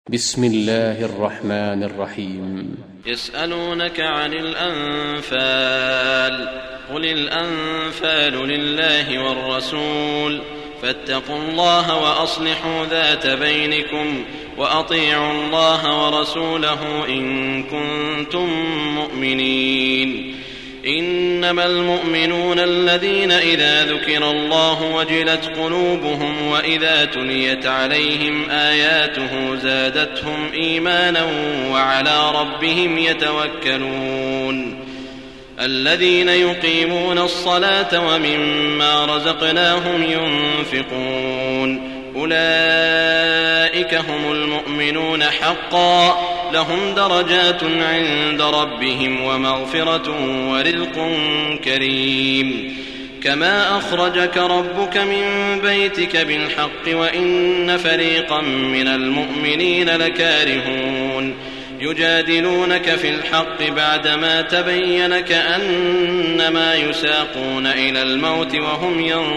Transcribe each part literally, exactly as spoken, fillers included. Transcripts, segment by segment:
بسم الله الرحمن الرحيم. يسألونك عن الأنفال قل الأنفال لله والرسول فاتقوا الله وأصلحوا ذات بينكم وأطيعوا الله ورسوله إن كنتم مؤمنين. إنما المؤمنون الذين إذا ذكر الله وجلت قلوبهم وإذا تليت عليهم آياته زادتهم إيمانا وعلى ربهم يتوكلون. الذين يقيمون الصلاة ومما رزقناهم ينفقون أولئك هم المؤمنون حقا لهم درجات عند ربهم ومغفرة ورزق كريم. كما أخرجك ربك من بيتك بالحق وإن فريقا من المؤمنين لكارهون يجادلونك في الحق بعدما تبين كأنما يساقون إلى الموت وهم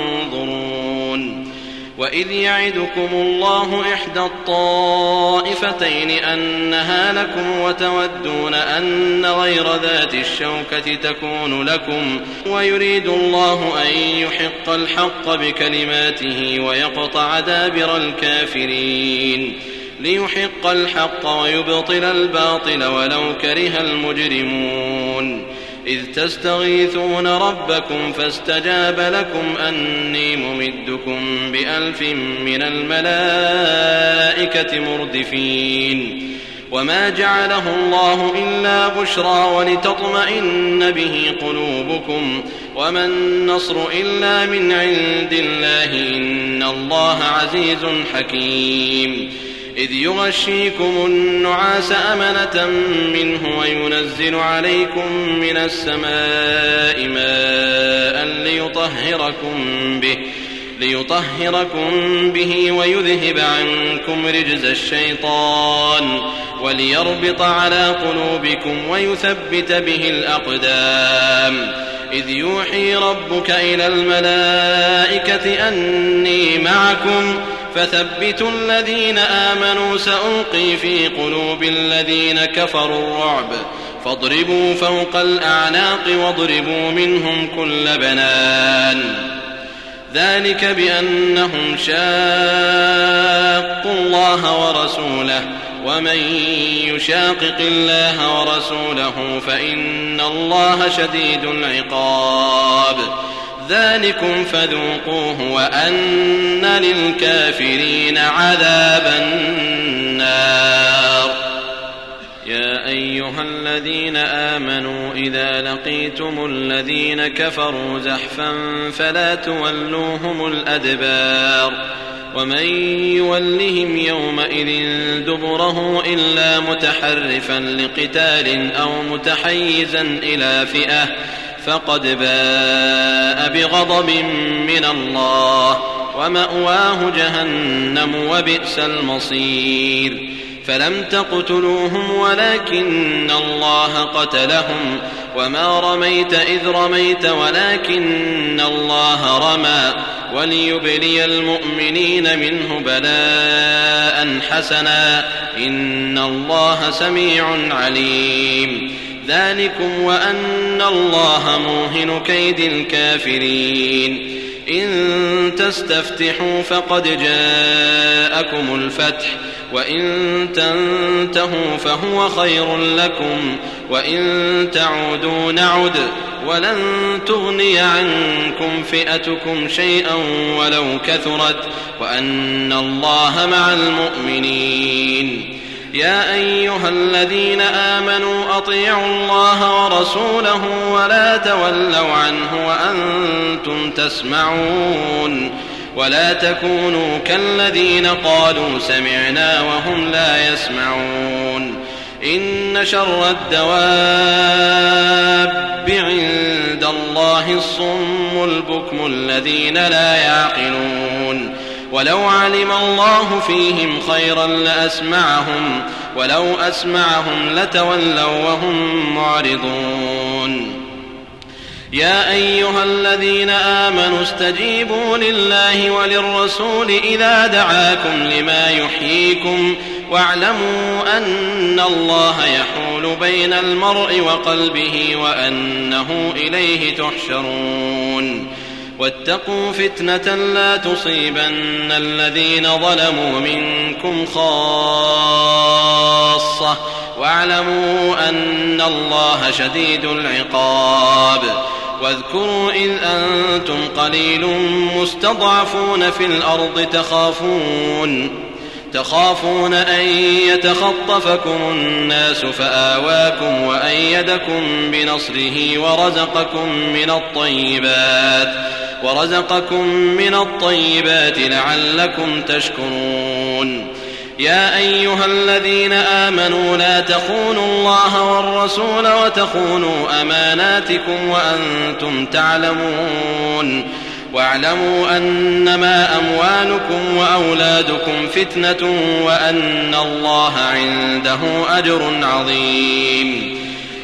ينظرون. وإذ يعدكم الله إحدى الطائفتين أنها لكم وتودون أن غير ذات الشوكة تكون لكم ويريد الله أن يحق الحق بكلماته ويقطع دابر الكافرين ليحق الحق ويبطل الباطل ولو كره المجرمون. إذ تستغيثون ربكم فاستجاب لكم أني ممدكم بألف من الملائكة مردفين. وما جعله الله إلا بشرى ولتطمئن به قلوبكم وما النصر إلا من عند الله إن الله عزيز حكيم. إذ يغشيكم النعاس أمنة منه وينزل عليكم من السماء ماء ليطهركم به, ليطهركم به ويذهب عنكم رجز الشيطان وليربط على قلوبكم ويثبت به الأقدام. إذ يوحي ربك إلى الملائكة أني معكم فثبتوا الذين آمنوا سألقي في قلوب الذين كفروا الرعب فاضربوا فوق الأعناق واضربوا منهم كل بنان. ذلك بأنهم شاقوا الله ورسوله ومن يشاقق الله ورسوله فإن الله شديد العقاب. ذلكم فذوقوه وأن للكافرين عذاب النار. يا أيها الذين آمنوا إذا لقيتم الذين كفروا زحفا فلا تولوهم الأدبار ومن يولهم يومئذ دبره إلا متحرفا لقتال أو متحيزا إلى فئة فقد باء بغضب من الله ومأواه جهنم وبئس المصير. فلم تقتلوهم ولكن الله قتلهم وما رميت إذ رميت ولكن الله رمى وليبلي المؤمنين منه بلاء حسنا إن الله سميع عليم. ذلكم وأن الله موهن كيد الكافرين. إن تستفتحوا فقد جاءكم الفتح وإن تنتهوا فهو خير لكم وإن تعودوا نعد ولن تغني عنكم فئتكم شيئا ولو كثرت وأن الله مع المؤمنين. يا أيها الذين آمنوا أطيعوا الله ورسوله ولا تولوا عنه وأنتم تسمعون ولا تكونوا كالذين قالوا سمعنا وهم لا يسمعون. إن شر الدواب عند الله الصم البكم الذين لا يعقلون. ولو علم الله فيهم خيرا لأسمعهم ولو أسمعهم لتولوا وهم معرضون. يا أيها الذين آمنوا استجيبوا لله وللرسول إذا دعاكم لما يحييكم واعلموا أن الله يحول بين المرء وقلبه وأنه إليه تحشرون واتقوا فتنة لا تصيبن الذين ظلموا منكم خاصة واعلموا أن الله شديد العقاب واذكروا إذ أنتم قليل مستضعفون في الأرض تخافون تخافون أن يتخطفكم الناس فآواكم وأيدكم بنصره ورزقكم من الطيبات ورزقكم من الطيبات لعلكم تشكرون يا أيها الذين آمنوا لا تخونوا الله والرسول وتخونوا أماناتكم وأنتم تعلمون واعلموا أنما أموالكم وأولادكم فتنة وأن الله عنده أجر عظيم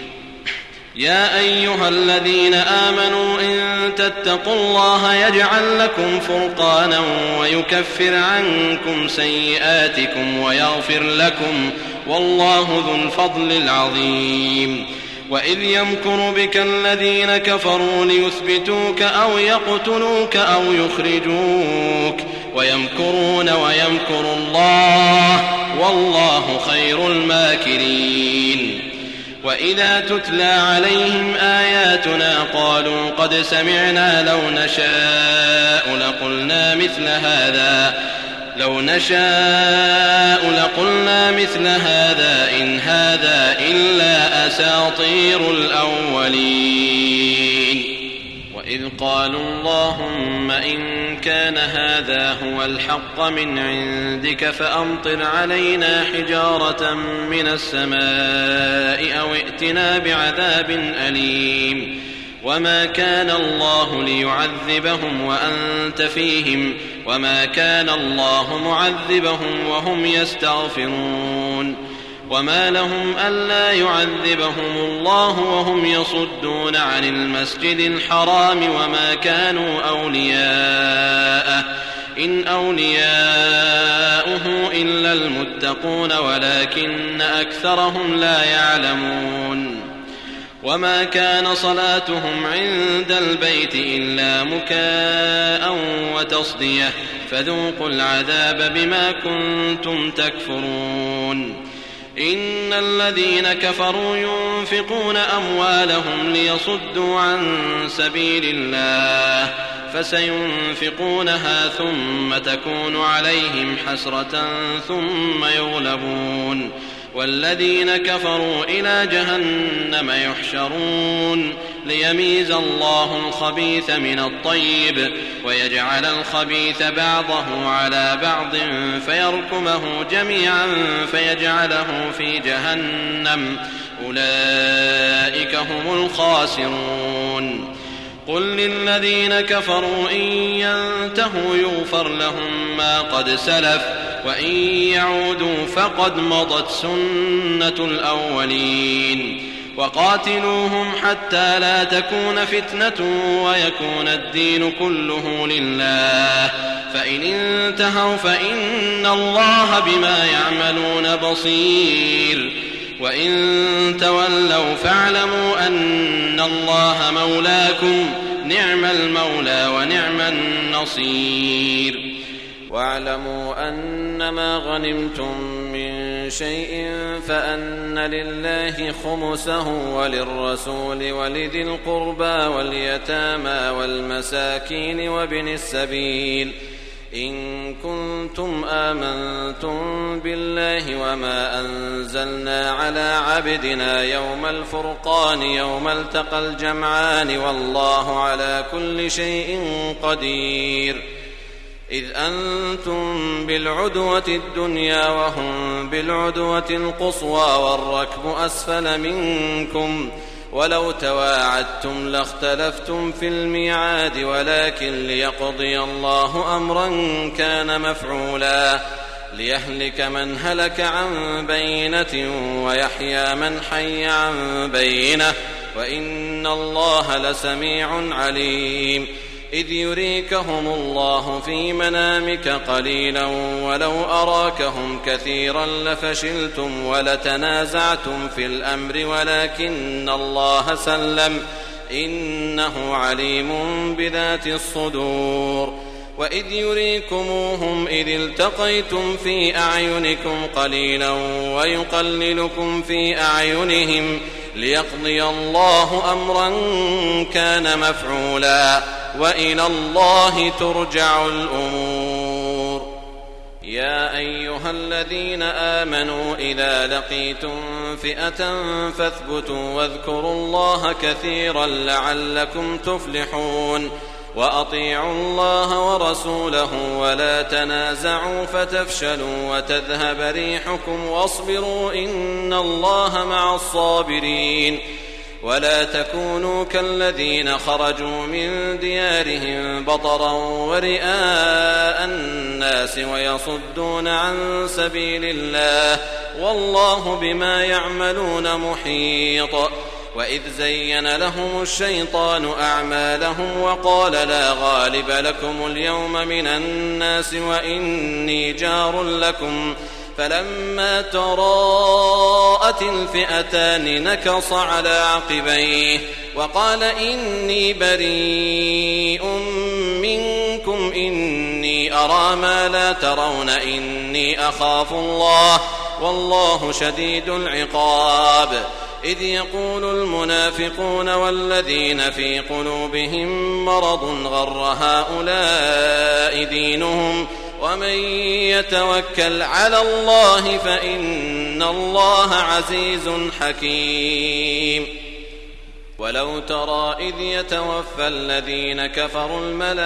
يا أيها الذين آمنوا إن تتقوا الله يجعل لكم فرقانا ويكفر عنكم سيئاتكم ويغفر لكم والله ذو الفضل العظيم وإذ يمكر بك الذين كفروا ليثبتوك أو يقتلوك أو يخرجوك ويمكرون ويمكر الله والله خير الماكرين وإذا تتلى عليهم آياتنا قالوا قد سمعنا لو نشاء لقلنا مثل هذا لو نشاء لقلنا مثل هذا إن هذا إلا أساطير الأولين وإذ قالوا اللهم إن كان هذا هو الحق من عندك فأمطر علينا حجارة من السماء أو ائتنا بعذاب أليم وما كان الله ليعذبهم وأنت فيهم وما كان الله معذبهم وهم يستغفرون وما لهم ألا يعذبهم الله وهم يصدون عن المسجد الحرام وما كانوا أولياءه إن أولياؤه إلا المتقون ولكن أكثرهم لا يعلمون وما كان صلاتهم عند البيت إلا مكاء وتصدية فذوقوا العذاب بما كنتم تكفرون إن الذين كفروا ينفقون أموالهم ليصدوا عن سبيل الله فسينفقونها ثم تكون عليهم حسرة ثم يغلبون والذين كفروا إلى جهنم يحشرون ليميز الله الخبيث من الطيب ويجعل الخبيث بعضه على بعض فيركمه جميعا فيجعله في جهنم أولئك هم الخاسرون قل للذين كفروا إن ينتهوا يغفر لهم ما قد سلف وإن يعودوا فقد مضت سنة الأولين وقاتلوهم حتى لا تكون فتنة ويكون الدين كله لله فإن انتهوا فإن الله بما يعملون بصير وإن تولوا فاعلموا أن الله مولاكم نعم المولى ونعم النصير واعلموا أنما غنمتم من شيء فأن لله خمسه وللرسول ولذي القربى واليتامى والمساكين وابن السبيل إن كنتم آمنتم بالله وما أنزلنا على عبدنا يوم الفرقان يوم التقى الجمعان والله على كل شيء قدير إذ أنتم بالعدوة الدنيا وهم بالعدوة القصوى والركب أسفل منكم ولو تواعدتم لاختلفتم في الميعاد ولكن ليقضي الله أمرا كان مفعولا ليهلك من هلك عن بينة ويحيى من حي عن بينة وإن الله لسميع عليم إذ يريكهم الله في منامك قليلا ولو أراكهم كثيرا لفشلتم ولتنازعتم في الأمر ولكن الله سلم إنه عليم بذات الصدور. وإذ يريكموهم إذ التقيتم في أعينكم قليلا ويقللكم في أعينهم ليقضي الله أمرا كان مفعولا وإلى الله ترجع الأمور. يا أيها الذين آمنوا إذا لقيتم فئة فاثبتوا واذكروا الله كثيرا لعلكم تفلحون. وأطيعوا الله ورسوله ولا تنازعوا فتفشلوا وتذهب ريحكم واصبروا إن الله مع الصابرين. ولا تكونوا كالذين خرجوا من ديارهم بطرا ورئاء الناس ويصدون عن سبيل الله والله بما يعملون محيط. وإذ زين لهم الشيطان أعمالهم وقال لا غالب لكم اليوم من الناس وإني جار لكم فلما تراءت الفئتان نكص على عقبيه وقال إني بريء منكم إني أرى ما لا ترون إني أخاف الله والله شديد العقاب. إذ يقول المنافقون والذين في قلوبهم مرض غر هؤلاء دينهم ومن يتوكل على الله فإن الله عزيز حكيم. ولو ترى إذ يتوفى الذين كفروا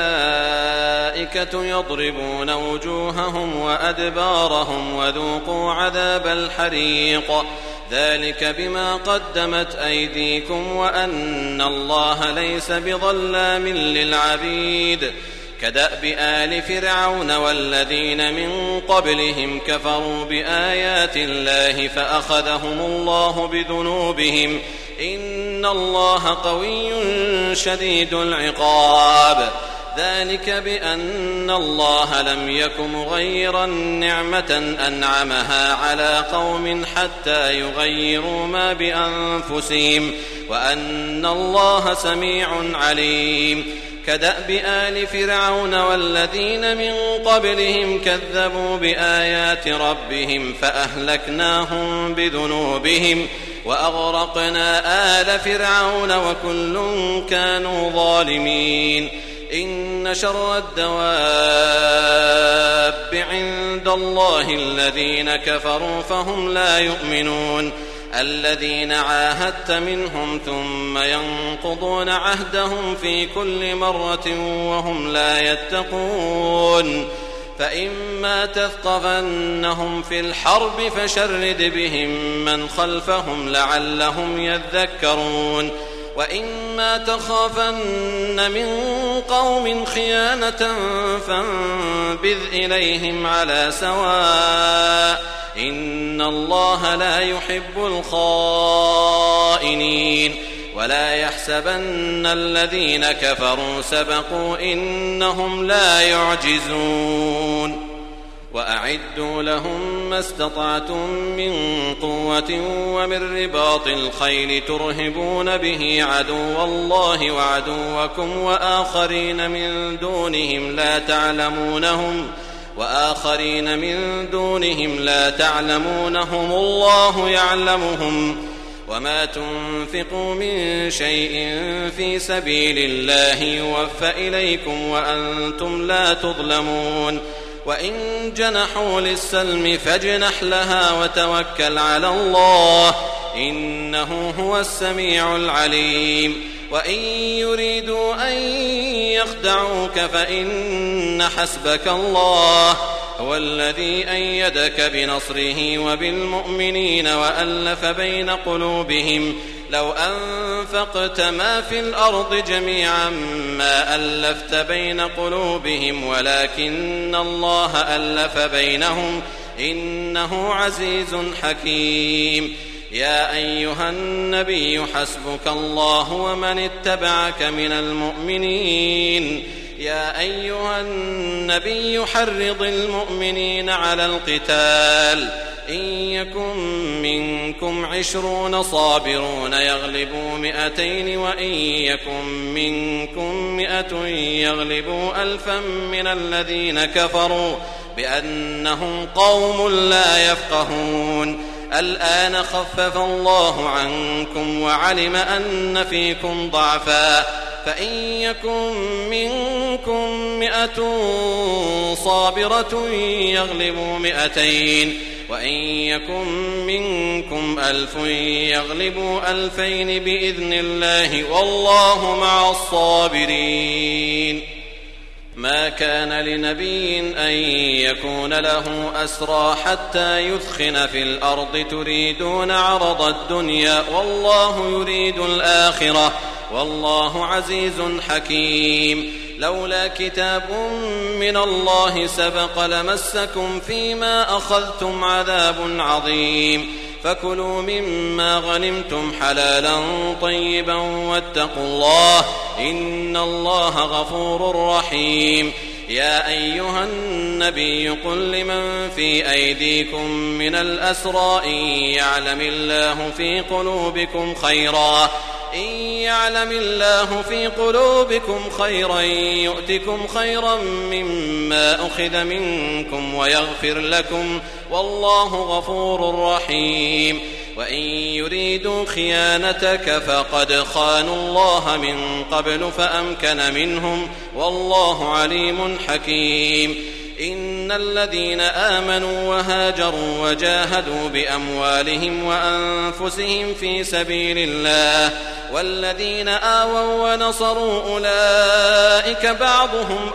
الملائكة يضربون وجوههم وأدبارهم وذوقوا عذاب الحريق ذلك بما قدمت أيديكم وأن الله ليس بظلام للعبيد. كدأب آل فرعون والذين من قبلهم كفروا بآيات الله فأخذهم الله بذنوبهم إن الله قوي شديد العقاب. ذلك بأن الله لم يك مغيرا نعمة أنعمها على قوم حتى يغيروا ما بأنفسهم وأن الله سميع عليم. كدأب آل فرعون والذين من قبلهم كذبوا بآيات ربهم فأهلكناهم بذنوبهم وأغرقنا آل فرعون وكل كانوا ظالمين. إن شر الدواب عند الله الذين كفروا فهم لا يؤمنون. الذين عاهدت منهم ثم ينقضون عهدهم في كل مرة وهم لا يتقون. فإما تثقفنهم في الحرب فشرد بهم من خلفهم لعلهم يذكرون. وإما تخافن من قوم خيانة فانبذ إليهم على سواء إن الله لا يحب الخائنين. ولا يحسبن الذين كفروا سبقوا إنهم لا يعجزون. وأعدوا لهم ما استطعتم من قوة ومن رباط الخيل ترهبون به عدو الله وعدوكم وآخرين من دونهم لا تعلمونهم وآخرين من دونهم لا تعلمونهم الله يعلمهم. وما تنفقوا من شيء في سبيل الله يوفى إليكم وأنتم لا تظلمون. وإن جنحوا للسلم فاجنح لها وتوكل على الله إنه هو السميع العليم. وإن يريدوا أن يخدعوك فإن حسبك الله هو الذي أيدك بنصره وبالمؤمنين وألف بين قلوبهم لو أنفقت ما في الأرض جميعا ما ألفت بين قلوبهم ولكن الله ألف بينهم إنه عزيز حكيم. يا أيها النبي حسبك الله ومن اتبعك من المؤمنين يا أيها النبي حرض المؤمنين على القتال إن يكن منكم عشرون صابرون يغلبوا مئتين وإن يكن منكم مئة يغلبوا ألفا من الذين كفروا بأنهم قوم لا يفقهون الآن خفف الله عنكم وعلم أن فيكم ضعفا فإن يكن منكم مئة صابرة يغلبوا مئتين وإن يكن منكم ألف يغلبوا ألفين بإذن الله والله مع الصابرين ما كان لنبي أن يكون له أسرى حتى يثخن في الأرض تريدون عرض الدنيا والله يريد الآخرة والله عزيز حكيم لولا كتاب من الله سبق لمسكم فيما أخذتم عذاب عظيم فكلوا مما غنمتم حلالا طيبا واتقوا الله إن الله غفور رحيم يا أيها النبي قل لمن في أيديكم من الأسرى إن يعلم الله في قلوبكم خيرا إن يعلم الله في قلوبكم خيرا يؤتكم خيرا مما أخذ منكم ويغفر لكم والله غفور رحيم وإن يريدوا خيانتك فقد خانوا الله من قبل فأمكن منهم والله عليم حكيم إن الذين آمنوا وهاجروا وجاهدوا بأموالهم وأنفسهم في سبيل الله والذين آووا ونصروا أولئك بعضهم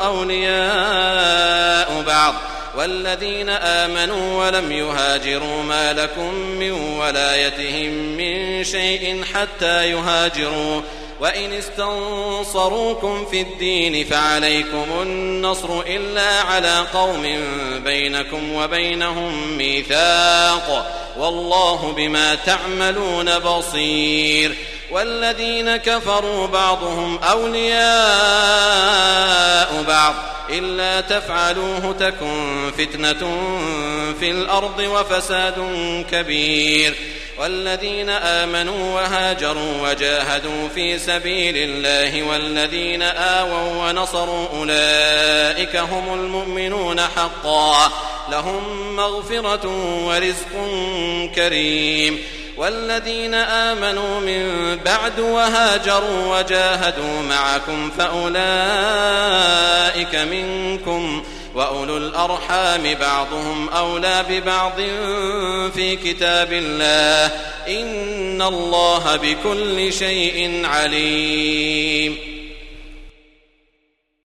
أولياء بعض والذين آمنوا ولم يهاجروا ما لكم من ولايتهم من شيء حتى يهاجروا وإن استنصروكم في الدين فعليكم النصر إلا على قوم بينكم وبينهم ميثاق والله بما تعملون بصير والذين كفروا بعضهم أولياء بعض إلا تفعلوه تكن فتنة في الأرض وفساد كبير والذين آمنوا وهاجروا وجاهدوا في سبيل الله والذين آووا ونصروا أولئك هم المؤمنون حقا لهم مغفرة ورزق كريم والذين آمنوا من بعد وهاجروا وجاهدوا معكم فأولئك منكم وأولو الأرحام بعضهم أولى ببعض في كتاب الله إن الله بكل شيء عليم